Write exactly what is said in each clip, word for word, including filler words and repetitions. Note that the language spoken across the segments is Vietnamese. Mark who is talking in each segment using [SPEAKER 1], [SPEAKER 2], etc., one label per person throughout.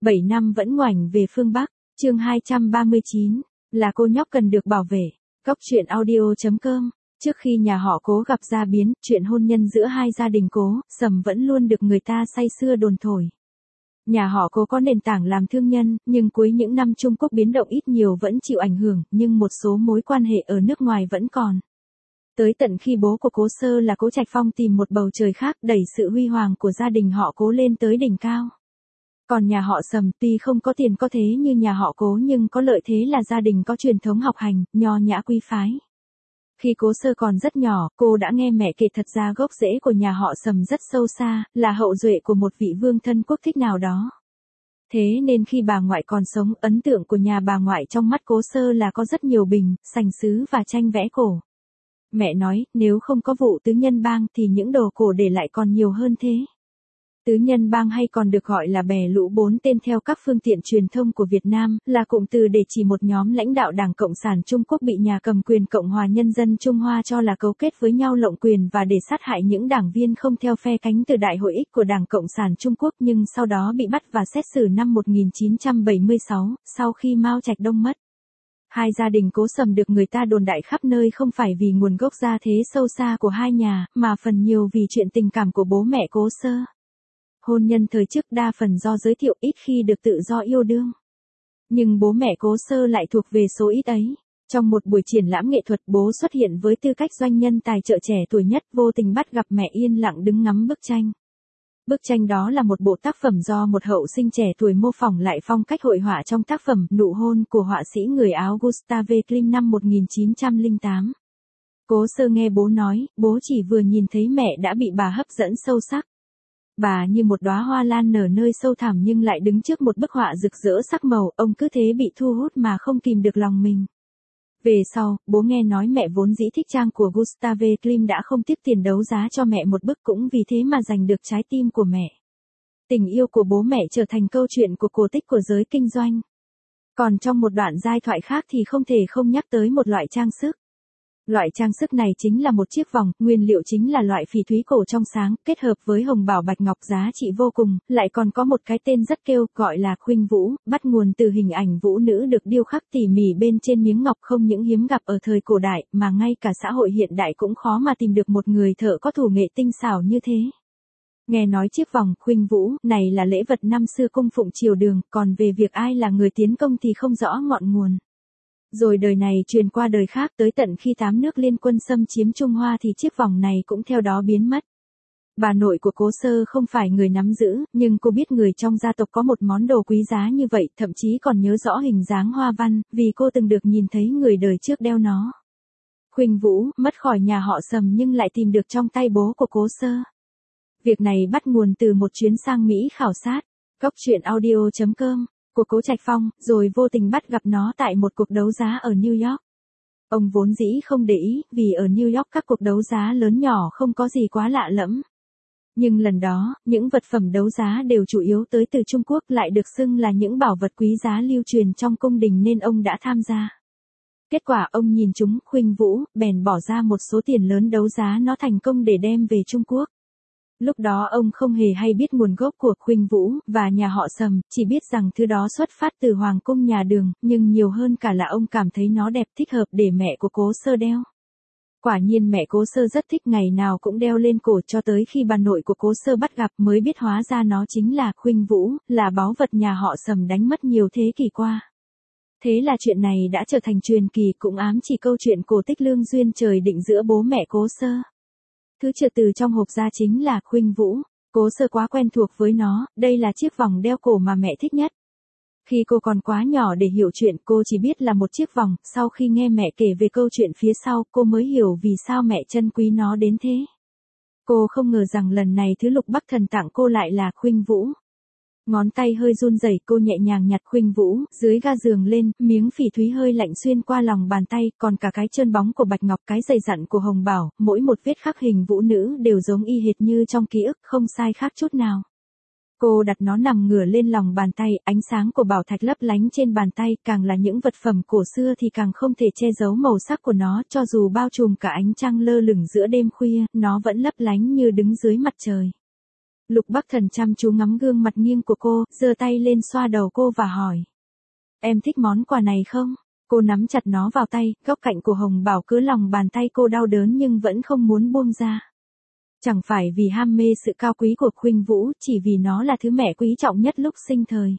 [SPEAKER 1] bảy năm vẫn ngoảnh về phương Bắc, chương hai trăm ba mươi chín, là cô nhóc cần được bảo vệ. Góc truyện audio chấm com. Trước khi nhà họ Cố gặp gia biến, chuyện hôn nhân giữa hai gia đình Cố, Sầm vẫn luôn được người ta say sưa đồn thổi. Nhà họ Cố có nền tảng làm thương nhân, nhưng cuối những năm Trung Quốc biến động ít nhiều vẫn chịu ảnh hưởng, nhưng một số mối quan hệ ở nước ngoài vẫn còn. Tới tận khi bố của Cố Sơ là Cố Trạch Phong tìm một bầu trời khác, đẩy sự huy hoàng của gia đình họ Cố lên tới đỉnh cao. Còn nhà họ Sầm tuy không có tiền có thế như nhà họ Cố nhưng có lợi thế là gia đình có truyền thống học hành, nho nhã quý phái. Khi Cố Sơ còn rất nhỏ, cô đã nghe mẹ kể thật ra gốc rễ của nhà họ Sầm rất sâu xa, là hậu duệ của một vị vương thân quốc thích nào đó. Thế nên khi bà ngoại còn sống, ấn tượng của nhà bà ngoại trong mắt Cố Sơ là có rất nhiều bình, sành sứ và tranh vẽ cổ. Mẹ nói, nếu không có vụ tứ nhân bang thì những đồ cổ để lại còn nhiều hơn thế. Tứ nhân bang hay còn được gọi là bè lũ bốn tên theo các phương tiện truyền thông của Việt Nam, là cụm từ để chỉ một nhóm lãnh đạo Đảng Cộng sản Trung Quốc bị nhà cầm quyền Cộng hòa Nhân dân Trung Hoa cho là cấu kết với nhau lộng quyền và để sát hại những đảng viên không theo phe cánh từ Đại hội X của Đảng Cộng sản Trung Quốc nhưng sau đó bị bắt và xét xử năm một nghìn chín trăm bảy mươi sáu, sau khi Mao Trạch Đông mất. Hai gia đình Cố Sầm được người ta đồn đại khắp nơi không phải vì nguồn gốc gia thế sâu xa của hai nhà, mà phần nhiều vì chuyện tình cảm của bố mẹ Cố Sơ. Hôn nhân thời trước đa phần do giới thiệu, ít khi được tự do yêu đương. Nhưng bố mẹ Cố Sơ lại thuộc về số ít ấy. Trong một buổi triển lãm nghệ thuật, bố xuất hiện với tư cách doanh nhân tài trợ trẻ tuổi nhất, vô tình bắt gặp mẹ yên lặng đứng ngắm bức tranh. Bức tranh đó là một bộ tác phẩm do một hậu sinh trẻ tuổi mô phỏng lại phong cách hội họa trong tác phẩm Nụ hôn của họa sĩ người Áo Gustave Klimt năm một nghìn chín trăm lẻ tám. Cố Sơ nghe bố nói, bố chỉ vừa nhìn thấy mẹ đã bị bà hấp dẫn sâu sắc. Bà như một đóa hoa lan nở nơi sâu thẳm nhưng lại đứng trước một bức họa rực rỡ sắc màu, ông cứ thế bị thu hút mà không kìm được lòng mình. Về sau, bố nghe nói mẹ vốn dĩ thích trang của Gustave Klimt đã không tiếc tiền đấu giá cho mẹ một bức, cũng vì thế mà giành được trái tim của mẹ. Tình yêu của bố mẹ trở thành câu chuyện của cổ tích của giới kinh doanh. Còn trong một đoạn giai thoại khác thì không thể không nhắc tới một loại trang sức. Loại trang sức này chính là một chiếc vòng, nguyên liệu chính là loại phỉ thúy cổ trong sáng, kết hợp với hồng bảo bạch ngọc giá trị vô cùng, lại còn có một cái tên rất kêu, gọi là khuynh vũ, bắt nguồn từ hình ảnh vũ nữ được điêu khắc tỉ mỉ bên trên miếng ngọc, không những hiếm gặp ở thời cổ đại, mà ngay cả xã hội hiện đại cũng khó mà tìm được một người thợ có thủ nghệ tinh xảo như thế. Nghe nói chiếc vòng khuynh vũ này là lễ vật năm xưa cung phụng triều Đường, còn về việc ai là người tiến công thì không rõ ngọn nguồn. Rồi đời này truyền qua đời khác, tới tận khi tám nước liên quân xâm chiếm Trung Hoa thì chiếc vòng này cũng theo đó biến mất. Bà nội của Cố Sơ không phải người nắm giữ, nhưng cô biết người trong gia tộc có một món đồ quý giá như vậy, thậm chí còn nhớ rõ hình dáng hoa văn, vì cô từng được nhìn thấy người đời trước đeo nó. Khuynh vũ, mất khỏi nhà họ Sầm nhưng lại tìm được trong tay bố của Cố Sơ. Việc này bắt nguồn từ một chuyến sang Mỹ khảo sát. Góc truyện audio chấm com. Của Cố Trạch Phong, rồi vô tình bắt gặp nó tại một cuộc đấu giá ở New York. Ông vốn dĩ không để ý, vì ở New York các cuộc đấu giá lớn nhỏ không có gì quá lạ lẫm. Nhưng lần đó, những vật phẩm đấu giá đều chủ yếu tới từ Trung Quốc, lại được xưng là những bảo vật quý giá lưu truyền trong cung đình nên ông đã tham gia. Kết quả ông nhìn chúng khuynh vũ, bèn bỏ ra một số tiền lớn đấu giá nó thành công để đem về Trung Quốc. Lúc đó ông không hề hay biết nguồn gốc của khuynh vũ và nhà họ Sầm, chỉ biết rằng thứ đó xuất phát từ hoàng cung nhà Đường, nhưng nhiều hơn cả là ông cảm thấy nó đẹp, thích hợp để mẹ của Cố Sơ đeo. Quả nhiên mẹ Cố Sơ rất thích, ngày nào cũng đeo lên cổ, cho tới khi bà nội của Cố Sơ bắt gặp mới biết hóa ra nó chính là khuynh vũ, là báu vật nhà họ Sầm đánh mất nhiều thế kỷ qua. Thế là chuyện này đã trở thành truyền kỳ, cũng ám chỉ câu chuyện cổ tích lương duyên trời định giữa bố mẹ Cố Sơ. Thứ trượt từ trong hộp ra chính là khuynh vũ. Cố Sơ quá quen thuộc với nó, đây là chiếc vòng đeo cổ mà mẹ thích nhất. Khi cô còn quá nhỏ để hiểu chuyện, cô chỉ biết là một chiếc vòng, sau khi nghe mẹ kể về câu chuyện phía sau, cô mới hiểu vì sao mẹ trân quý nó đến thế. Cô không ngờ rằng lần này thứ Lục Bắc Thần tặng cô lại là khuynh vũ. Ngón tay hơi run rẩy, cô nhẹ nhàng nhặt khuynh vũ dưới ga giường lên, miếng phỉ thúy hơi lạnh xuyên qua lòng bàn tay, còn cả cái trơn bóng của bạch ngọc, cái dày dặn của hồng bảo, mỗi một vết khắc hình vũ nữ đều giống y hệt như trong ký ức, không sai khác chút nào. Cô đặt nó nằm ngửa lên lòng bàn tay, ánh sáng của bảo thạch lấp lánh trên bàn tay, càng là những vật phẩm cổ xưa thì càng không thể che giấu màu sắc của nó, cho dù bao trùm cả ánh trăng lơ lửng giữa đêm khuya, nó vẫn lấp lánh như đứng dưới mặt trời. Lục Bắc Thần chăm chú ngắm gương mặt nghiêng của cô, giơ tay lên xoa đầu cô và hỏi. Em thích món quà này không? Cô nắm chặt nó vào tay, góc cạnh của hồng bảo cứ lòng bàn tay cô đau đớn nhưng vẫn không muốn buông ra. Chẳng phải vì ham mê sự cao quý của Khuynh Vũ, chỉ vì nó là thứ mẹ quý trọng nhất lúc sinh thời.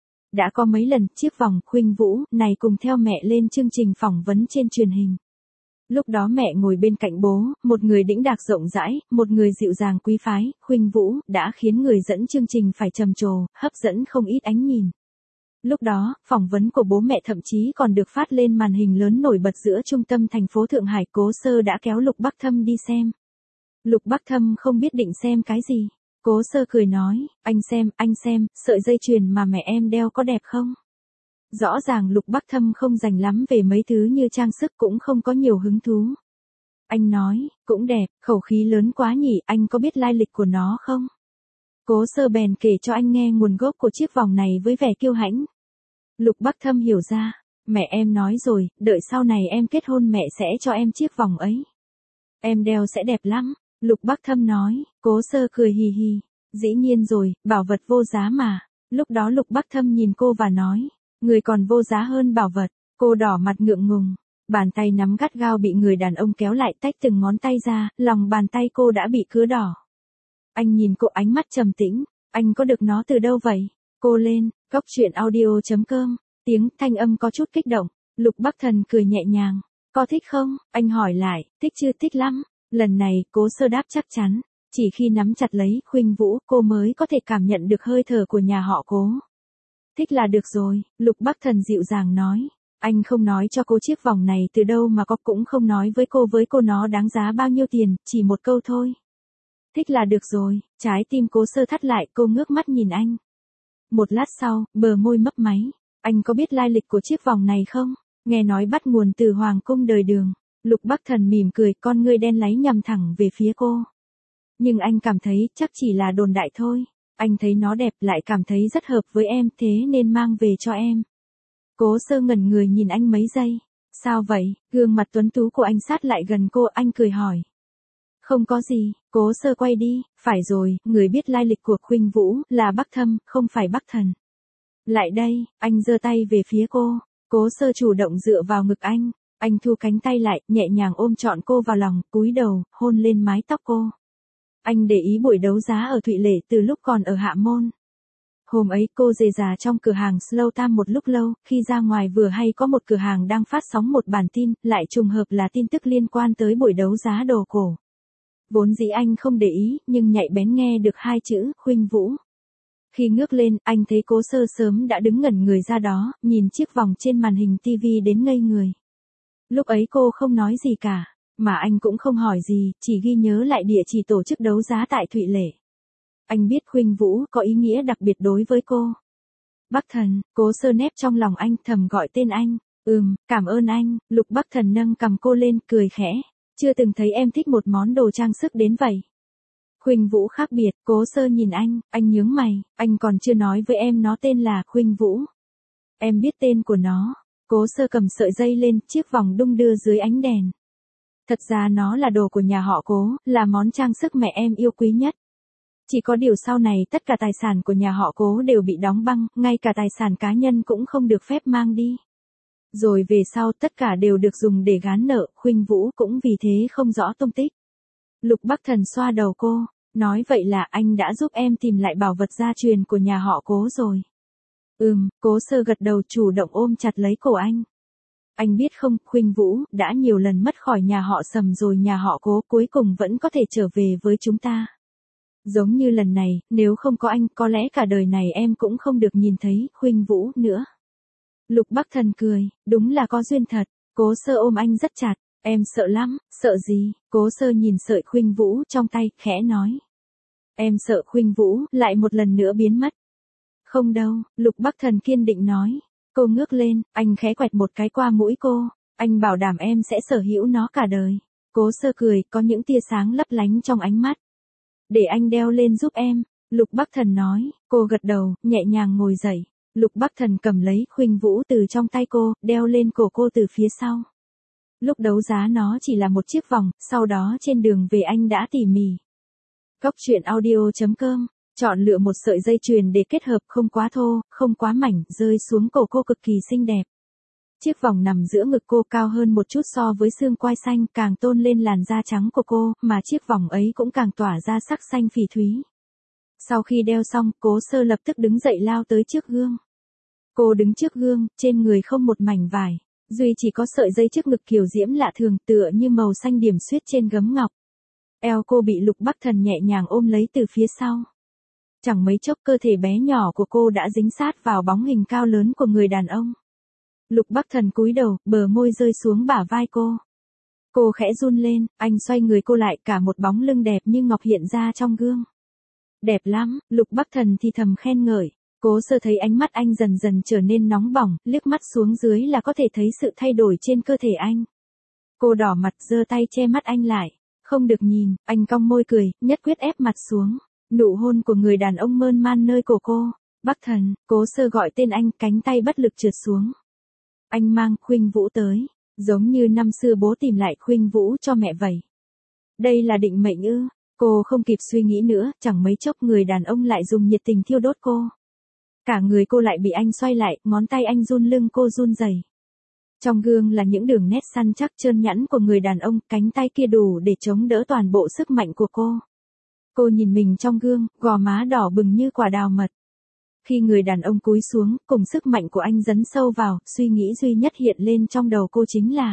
[SPEAKER 1] Đã có mấy lần chiếc vòng Khuynh Vũ này cùng theo mẹ lên chương trình phỏng vấn trên truyền hình. Lúc đó mẹ ngồi bên cạnh bố, một người đĩnh đạc rộng rãi, một người dịu dàng quý phái, Khuynh Vũ đã khiến người dẫn chương trình phải trầm trồ, hấp dẫn không ít ánh nhìn. Lúc đó, phỏng vấn của bố mẹ thậm chí còn được phát lên màn hình lớn nổi bật giữa trung tâm thành phố Thượng Hải. Cố Sơ đã kéo Lục Bắc Thâm đi xem. Lục Bắc Thâm không biết định xem cái gì. Cố Sơ cười nói, anh xem, anh xem, sợi dây chuyền mà mẹ em đeo có đẹp không? Rõ ràng Lục Bắc Thâm không rành lắm về mấy thứ như trang sức, cũng không có nhiều hứng thú. Anh nói, cũng đẹp, khẩu khí lớn quá nhỉ, anh có biết lai lịch của nó không? Cố Sơ bèn kể cho anh nghe nguồn gốc của chiếc vòng này với vẻ kiêu hãnh. Lục Bắc Thâm hiểu ra, mẹ em nói rồi, đợi sau này em kết hôn mẹ sẽ cho em chiếc vòng ấy. Em đeo sẽ đẹp lắm, Lục Bắc Thâm nói. Cố Sơ cười hì hì, dĩ nhiên rồi, bảo vật vô giá mà. Lúc đó Lục Bắc Thâm nhìn cô và nói, người còn vô giá hơn bảo vật. Cô đỏ mặt ngượng ngùng, bàn tay nắm gắt gao bị người đàn ông kéo lại tách từng ngón tay ra, lòng bàn tay cô đã bị cứa đỏ. Anh nhìn cô ánh mắt trầm tĩnh, anh có được nó từ đâu vậy? Cô lên, góc truyện audio chấm com, tiếng thanh âm có chút kích động. Lục Bắc Thần cười nhẹ nhàng, có thích không? Anh hỏi lại, thích chưa? Thích lắm. Lần này, Cố Sơ đáp chắc chắn, chỉ khi nắm chặt lấy Khuynh Vũ, cô mới có thể cảm nhận được hơi thở của nhà họ Cố. Thích là được rồi, Lục Bắc Thần dịu dàng nói. Anh không nói cho cô chiếc vòng này từ đâu mà có, cũng không nói với cô với cô nó đáng giá bao nhiêu tiền, chỉ một câu thôi. Thích là được rồi. Trái tim Cố Sơ thắt lại, cô ngước mắt nhìn anh. Một lát sau, bờ môi mấp máy. Anh có biết lai lịch của chiếc vòng này không? Nghe nói bắt nguồn từ Hoàng cung đời Đường. Lục Bắc Thần mỉm cười, con ngươi đen láy nhằm thẳng về phía cô. Nhưng anh cảm thấy chắc chỉ là đồn đại thôi. Anh thấy nó đẹp, lại cảm thấy rất hợp với em, thế nên mang về cho em. Cố Sơ ngẩn người nhìn anh mấy giây. Sao vậy? Gương mặt tuấn tú của anh sát lại gần cô, anh cười hỏi. Không có gì. Cố Sơ quay đi. Phải rồi, người biết lai lịch của Khuynh Vũ là Bắc Thâm, không phải Bắc Thần. Lại đây, anh giơ tay về phía cô. Cố Sơ chủ động dựa vào ngực anh. Anh thu cánh tay lại, nhẹ nhàng ôm trọn cô vào lòng, cúi đầu, hôn lên mái tóc cô. Anh để ý buổi đấu giá ở Thụy Lệ từ lúc còn ở Hạ Môn. Hôm ấy cô rề rà trong cửa hàng Slow Time một lúc lâu, khi ra ngoài vừa hay có một cửa hàng đang phát sóng một bản tin, lại trùng hợp là tin tức liên quan tới buổi đấu giá đồ cổ. Vốn dĩ anh không để ý, nhưng nhạy bén nghe được hai chữ, Khuynh Vũ. Khi ngước lên, anh thấy Cố Sơ sớm đã đứng ngẩn người ra đó, nhìn chiếc vòng trên màn hình ti vi đến ngây người. Lúc ấy cô không nói gì cả, mà anh cũng không hỏi gì, chỉ ghi nhớ lại địa chỉ tổ chức đấu giá tại Thụy Lệ. Anh biết Khuynh Vũ có ý nghĩa đặc biệt đối với cô. Bắc Thần. Cố Sơ nép trong lòng anh, thầm gọi tên anh. Ừm, cảm ơn anh. Lục Bắc Thần nâng cầm cô lên, cười khẽ. Chưa từng thấy em thích một món đồ trang sức đến vậy. Khuynh Vũ khác biệt. Cố Sơ nhìn anh, anh nhướng mày, anh còn chưa nói với em nó tên là Khuynh Vũ. Em biết tên của nó. Cố Sơ cầm sợi dây lên, chiếc vòng đung đưa dưới ánh đèn. Thật ra nó là đồ của nhà họ Cố, là món trang sức mẹ em yêu quý nhất. Chỉ có điều sau này tất cả tài sản của nhà họ Cố đều bị đóng băng, ngay cả tài sản cá nhân cũng không được phép mang đi. Rồi về sau tất cả đều được dùng để gán nợ, Khuynh Vũ cũng vì thế không rõ tung tích. Lục Bắc Thần xoa đầu cô, nói vậy là anh đã giúp em tìm lại bảo vật gia truyền của nhà họ Cố rồi. Ừm, Cố Sơ gật đầu, chủ động ôm chặt lấy cổ anh. Anh biết không, Khuynh Vũ đã nhiều lần mất khỏi nhà họ Sầm rồi nhà họ Cố cuối cùng vẫn có thể trở về với chúng ta. Giống như lần này, nếu không có anh, có lẽ cả đời này em cũng không được nhìn thấy Khuynh Vũ nữa. Lục Bắc Thần cười, đúng là có duyên thật. Cố Sơ ôm anh rất chặt. Em sợ lắm. Sợ gì? Cố Sơ nhìn sợi Khuynh Vũ trong tay, khẽ nói. Em sợ Khuynh Vũ lại một lần nữa biến mất. Không đâu, Lục Bắc Thần kiên định nói. Cô ngước lên, anh khẽ quẹt một cái qua mũi cô. Anh bảo đảm em sẽ sở hữu nó cả đời. Cố Sơ cười, có những tia sáng lấp lánh trong ánh mắt. Để anh đeo lên giúp em. Lục Bắc Thần nói. Cô gật đầu, nhẹ nhàng ngồi dậy. Lục Bắc Thần cầm lấy Khuynh Vũ từ trong tay cô, đeo lên cổ cô từ phía sau. Lúc đấu giá nó chỉ là một chiếc vòng, sau đó trên đường về anh đã tỉ mỉ Cóc truyện audio chấm com. Chọn lựa một sợi dây chuyền để kết hợp không quá thô, không quá mảnh, rơi xuống cổ cô cực kỳ xinh đẹp. Chiếc vòng nằm giữa ngực cô cao hơn một chút so với xương quai xanh, càng tôn lên làn da trắng của cô, mà chiếc vòng ấy cũng càng tỏa ra sắc xanh phỉ thúy. Sau khi đeo xong, Cố Sơ lập tức đứng dậy lao tới trước gương. Cô đứng trước gương, trên người không một mảnh vải, duy chỉ có sợi dây trước ngực kiều diễm lạ thường, tựa như màu xanh điểm xuyết trên gấm ngọc. Eo cô bị Lục Bắc Thần nhẹ nhàng ôm lấy từ phía sau. Chẳng mấy chốc cơ thể bé nhỏ của cô đã dính sát vào bóng hình cao lớn của người đàn ông. Lục Bắc Thần cúi đầu, bờ môi rơi xuống bả vai cô. Cô khẽ run lên, anh xoay người cô lại, cả một bóng lưng đẹp như ngọc hiện ra trong gương. Đẹp lắm, Lục Bắc Thần thì thầm khen ngợi. Cố Sơ thấy ánh mắt anh dần dần trở nên nóng bỏng, liếc mắt xuống dưới là có thể thấy sự thay đổi trên cơ thể anh. Cô đỏ mặt giơ tay che mắt anh lại. Không được nhìn, anh cong môi cười, nhất quyết ép mặt xuống. Nụ hôn của người đàn ông mơn man nơi cổ cô. Bắc Thần, Cố Sơ gọi tên anh, cánh tay bất lực trượt xuống. Anh mang Khuynh Vũ tới, giống như năm xưa bố tìm lại Khuynh Vũ cho mẹ vậy. Đây là định mệnh ư? Cô không kịp suy nghĩ nữa, chẳng mấy chốc người đàn ông lại dùng nhiệt tình thiêu đốt cô. Cả người cô lại bị anh xoay lại, ngón tay anh run, lưng cô run rẩy. Trong gương là những đường nét săn chắc trơn nhẵn của người đàn ông, cánh tay kia đủ để chống đỡ toàn bộ sức mạnh của cô. Cô nhìn mình trong gương, gò má đỏ bừng như quả đào mật. Khi người đàn ông cúi xuống, cùng sức mạnh của anh dấn sâu vào, suy nghĩ duy nhất hiện lên trong đầu cô chính là: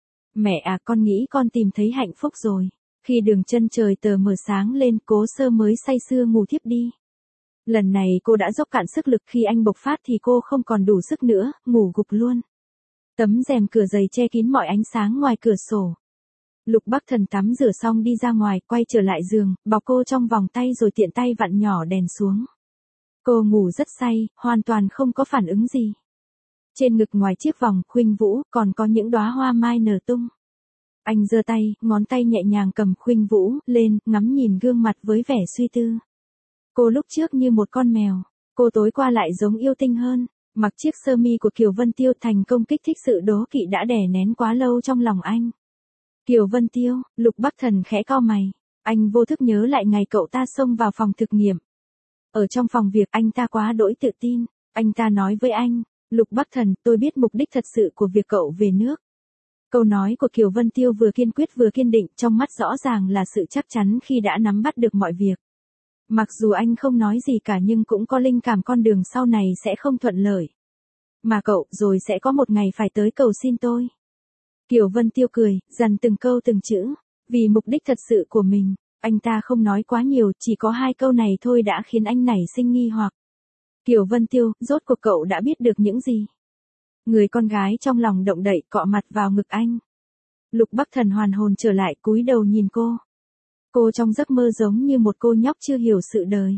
[SPEAKER 1] mẹ à, con nghĩ con tìm thấy hạnh phúc rồi. Khi đường chân trời tờ mờ sáng lên, Cố Sơ mới say sưa ngủ thiếp đi. Lần này cô đã dốc cạn sức lực, khi anh bộc phát thì cô không còn đủ sức nữa, ngủ gục luôn. Tấm rèm cửa dày che kín mọi ánh sáng ngoài cửa sổ. Lục Bắc Thần tắm rửa xong đi ra ngoài, quay trở lại giường, bọc cô trong vòng tay rồi tiện tay vặn nhỏ đèn xuống. Cô ngủ rất say, hoàn toàn không có phản ứng gì. Trên ngực ngoài chiếc vòng Khuynh Vũ còn có những đóa hoa mai nở tung. Anh giơ tay, ngón tay nhẹ nhàng cầm Khuynh Vũ lên, ngắm nhìn gương mặt với vẻ suy tư. Cô lúc trước như một con mèo, cô tối qua lại giống yêu tinh hơn. Mặc chiếc sơ mi của Kiều Vân Tiêu thành công kích thích sự đố kỵ đã đè nén quá lâu trong lòng anh. Kiều Vân Tiêu, Lục Bắc Thần khẽ cau mày. Anh vô thức nhớ lại ngày cậu ta xông vào phòng thực nghiệm. Ở trong phòng việc anh ta quá đỗi tự tin. Anh ta nói với anh: Lục Bắc Thần, tôi biết mục đích thật sự của việc cậu về nước. Câu nói của Kiều Vân Tiêu vừa kiên quyết vừa kiên định, trong mắt rõ ràng là sự chắc chắn khi đã nắm bắt được mọi việc. Mặc dù anh không nói gì cả nhưng cũng có linh cảm con đường sau này sẽ không thuận lợi. Mà cậu rồi sẽ có một ngày phải tới cầu xin tôi. Kiều Vân Tiêu cười, dằn từng câu từng chữ. Vì mục đích thật sự của mình, anh ta không nói quá nhiều, chỉ có hai câu này thôi đã khiến anh nảy sinh nghi hoặc. Kiều Vân Tiêu, rốt cuộc cậu đã biết được những gì? Người con gái trong lòng động đậy, cọ mặt vào ngực anh. Lục Bắc Thần hoàn hồn trở lại, cúi đầu nhìn cô. Cô trong giấc mơ giống như một cô nhóc chưa hiểu sự đời.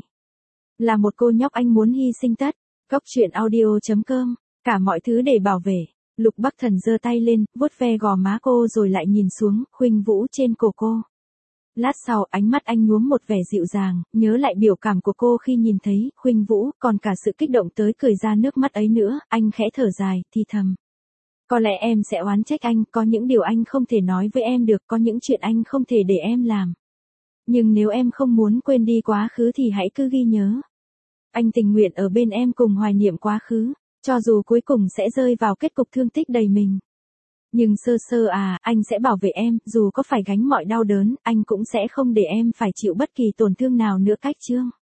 [SPEAKER 1] Là một cô nhóc anh muốn hy sinh tất. Cóc truyện audio chấm com. Cả mọi thứ để bảo vệ. Lục Bắc Thần giơ tay lên, vuốt ve gò má cô rồi lại nhìn xuống, Khuynh Vũ trên cổ cô. Lát sau, ánh mắt anh nhuốm một vẻ dịu dàng, nhớ lại biểu cảm của cô khi nhìn thấy Khuynh Vũ, còn cả sự kích động tới cười ra nước mắt ấy nữa, anh khẽ thở dài, thì thầm. Có lẽ em sẽ oán trách anh, có những điều anh không thể nói với em được, có những chuyện anh không thể để em làm. Nhưng nếu em không muốn quên đi quá khứ thì hãy cứ ghi nhớ. Anh tình nguyện ở bên em cùng hoài niệm quá khứ, cho dù cuối cùng sẽ rơi vào kết cục thương tích đầy mình. Nhưng Sơ Sơ à, anh sẽ bảo vệ em, dù có phải gánh mọi đau đớn, anh cũng sẽ không để em phải chịu bất kỳ tổn thương nào nữa. Cách chương